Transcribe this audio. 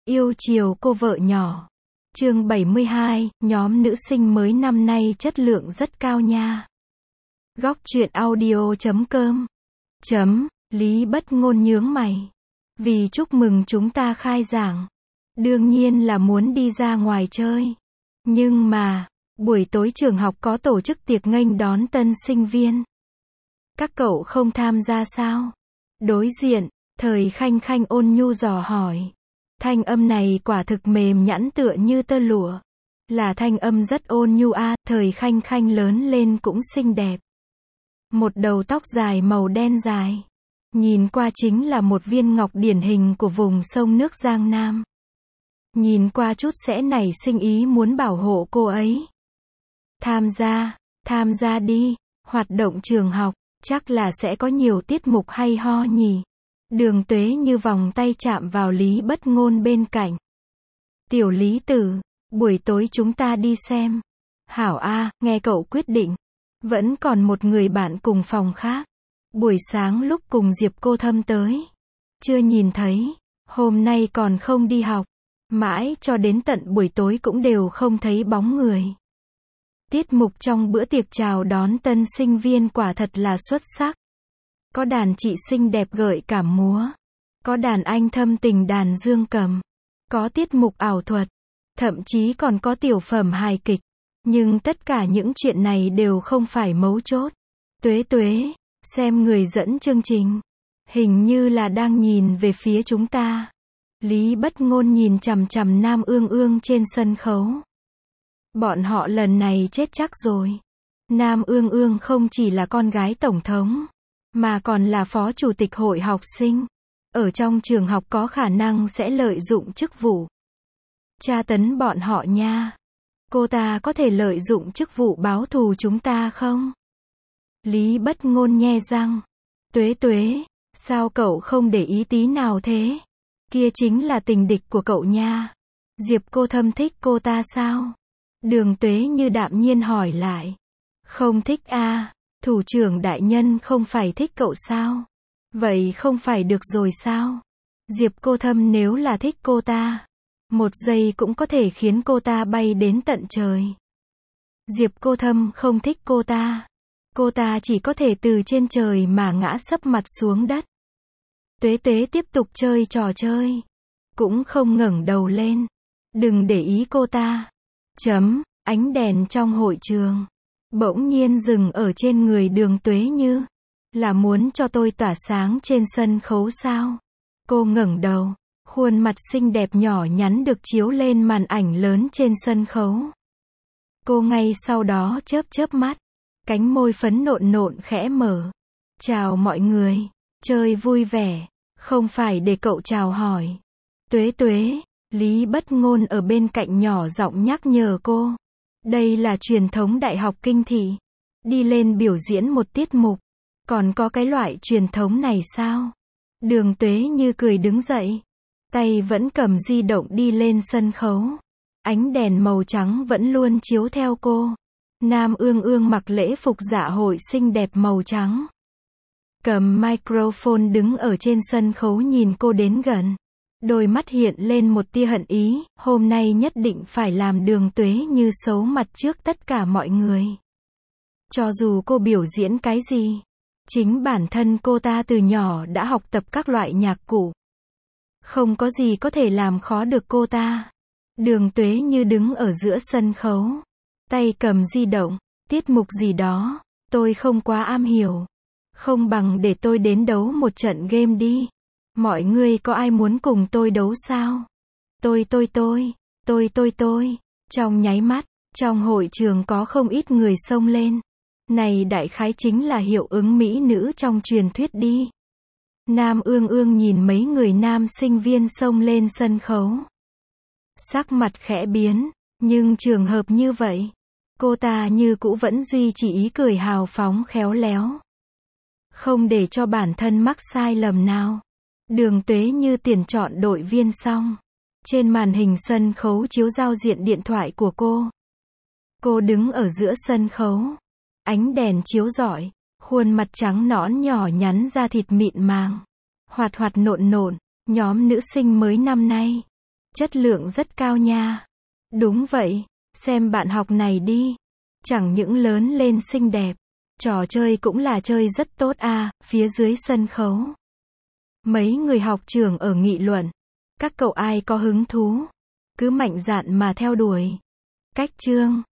Yêu chiều cô vợ nhỏ. Chương 72, nhóm nữ sinh mới năm nay chất lượng rất cao nha. Góc truyện audio.com. Lý Bất Ngôn nhướng mày. Vì chúc mừng chúng ta khai giảng. Đương nhiên là muốn đi ra ngoài chơi. Nhưng mà, buổi tối trường học có tổ chức tiệc nghênh đón tân sinh viên. Các cậu không tham gia sao? Đối diện, Thời Khanh Khanh ôn nhu dò hỏi. Thanh âm này quả thực mềm nhẵn tựa như tơ lụa. Là thanh âm rất ôn nhu a. Thời Khanh Khanh lớn lên cũng xinh đẹp. Một đầu tóc dài màu đen dài. Nhìn qua chính là một viên ngọc điển hình của vùng sông nước Giang Nam. Nhìn qua chút sẽ nảy sinh ý muốn bảo hộ cô ấy. Tham gia đi. Hoạt động trường học, chắc là sẽ có nhiều tiết mục hay ho nhỉ. Đường Tuế như vòng tay chạm vào Lý Bất Ngôn bên cạnh. Tiểu Lý Tử, buổi tối chúng ta đi xem. Hảo a, nghe cậu quyết định. Vẫn còn một người bạn cùng phòng khác. Buổi sáng lúc cùng Diệp Cô Thâm tới. Chưa nhìn thấy. Hôm nay còn không đi học. Mãi cho đến tận buổi tối cũng đều không thấy bóng người. Tiết mục trong bữa tiệc chào đón tân sinh viên quả thật là xuất sắc. Có đàn chị xinh đẹp gợi cảm múa. Có đàn anh thâm tình đàn dương cầm. Có tiết mục ảo thuật. Thậm chí còn có tiểu phẩm hài kịch. Nhưng tất cả những chuyện này đều không phải mấu chốt. Tuế, xem người dẫn chương trình. Hình như là đang nhìn về phía chúng ta. Lý Bất Ngôn nhìn chằm chằm Nam Ương Ương trên sân khấu. Bọn họ lần này chết chắc rồi. Nam Ương Ương không chỉ là con gái tổng thống, mà còn là phó chủ tịch hội học sinh. Ở trong trường học có khả năng sẽ lợi dụng chức vụ tra tấn bọn họ nha. Cô ta có thể lợi dụng chức vụ báo thù chúng ta không? Lý Bất Ngôn nhe răng. Tuế, sao cậu không để ý tí nào thế? Kia chính là tình địch của cậu nha. Diệp Cô Thâm thích cô ta sao? Đường Tuế như đạm nhiên hỏi lại. Không thích a, thủ trưởng đại nhân không phải thích cậu sao? Vậy không phải được rồi sao? Diệp Cô Thâm nếu là thích cô ta, một giây cũng có thể khiến cô ta bay đến tận trời. Diệp Cô Thâm không thích cô ta chỉ có thể từ trên trời mà ngã sấp mặt xuống đất. Tuế tiếp tục chơi trò chơi, cũng không ngẩng đầu lên. Đừng để ý cô ta. Ánh đèn trong hội trường bỗng nhiên dừng ở trên người Đường Tuế như là muốn cho tôi tỏa sáng trên sân khấu sao? Cô ngẩng đầu, khuôn mặt xinh đẹp nhỏ nhắn được chiếu lên màn ảnh lớn trên sân khấu. Cô ngay sau đó chớp mắt, cánh môi phấn nộn khẽ mở. Chào mọi người, chơi vui vẻ, không phải để cậu chào hỏi. Tuế, Lý Bất Ngôn ở bên cạnh nhỏ giọng nhắc nhở cô. Đây là truyền thống Đại học Kinh Thị. Đi lên biểu diễn một tiết mục. Còn có cái loại truyền thống này sao? Đường Tuế như cười đứng dậy. Tay vẫn cầm di động đi lên sân khấu. Ánh đèn màu trắng vẫn luôn chiếu theo cô. Nam Ương Ương mặc lễ phục dạ hội xinh đẹp màu trắng. Cầm microphone đứng ở trên sân khấu nhìn cô đến gần. Đôi mắt hiện lên một tia hận ý, hôm nay nhất định phải làm Đường Tuế như xấu mặt trước tất cả mọi người. Cho dù cô biểu diễn cái gì, chính bản thân cô ta từ nhỏ đã học tập các loại nhạc cụ. Không có gì có thể làm khó được cô ta. Đường Tuế như đứng ở giữa sân khấu, tay cầm di động, tiết mục gì đó, tôi không quá am hiểu. Không bằng để tôi đến đấu một trận game đi. Mọi người có ai muốn cùng tôi đấu sao? Tôi. Trong nháy mắt, trong hội trường có không ít người xông lên. Này đại khái chính là hiệu ứng mỹ nữ trong truyền thuyết đi. Nam Ương Ương nhìn mấy người nam sinh viên xông lên sân khấu. Sắc mặt khẽ biến, nhưng trường hợp như vậy, cô ta như cũ vẫn duy trì ý cười hào phóng khéo léo. Không để cho bản thân mắc sai lầm nào. Đường Tuế như tuyển chọn đội viên xong. Trên màn hình sân khấu chiếu giao diện điện thoại của cô. Cô đứng ở giữa sân khấu. Ánh đèn chiếu rọi, khuôn mặt trắng nõn nhỏ nhắn da thịt mịn màng. Hoạt nộn, nhóm nữ sinh mới năm nay. Chất lượng rất cao nha. Đúng vậy, xem bạn học này đi. Chẳng những lớn lên xinh đẹp, trò chơi cũng là chơi rất tốt à, phía dưới sân khấu. Mấy người học trưởng ở nghị luận. Các cậu ai có hứng thú? Cứ mạnh dạn mà theo đuổi. Cách chương.